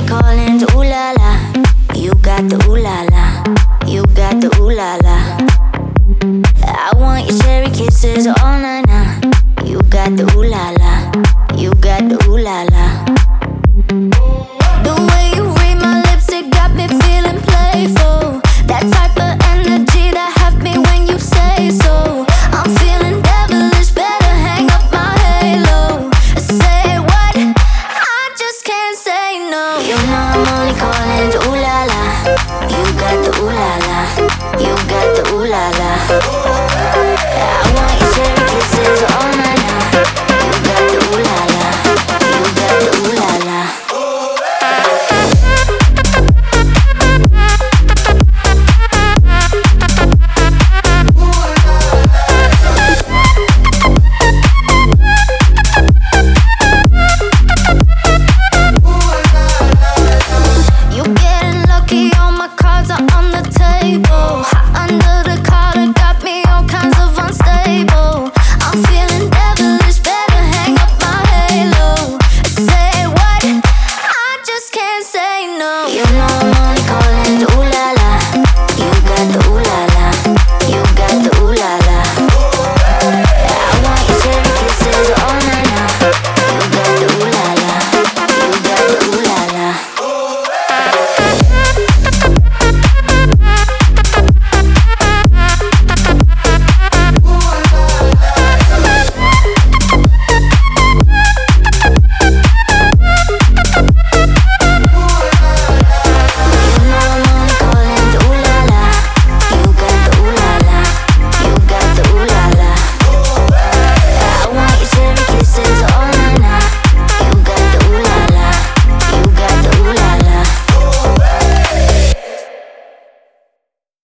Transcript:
calling to ooh la la. You got the ooh la la. You got the ooh la la. I want your cherry kisses all night now. You got the ooh la la.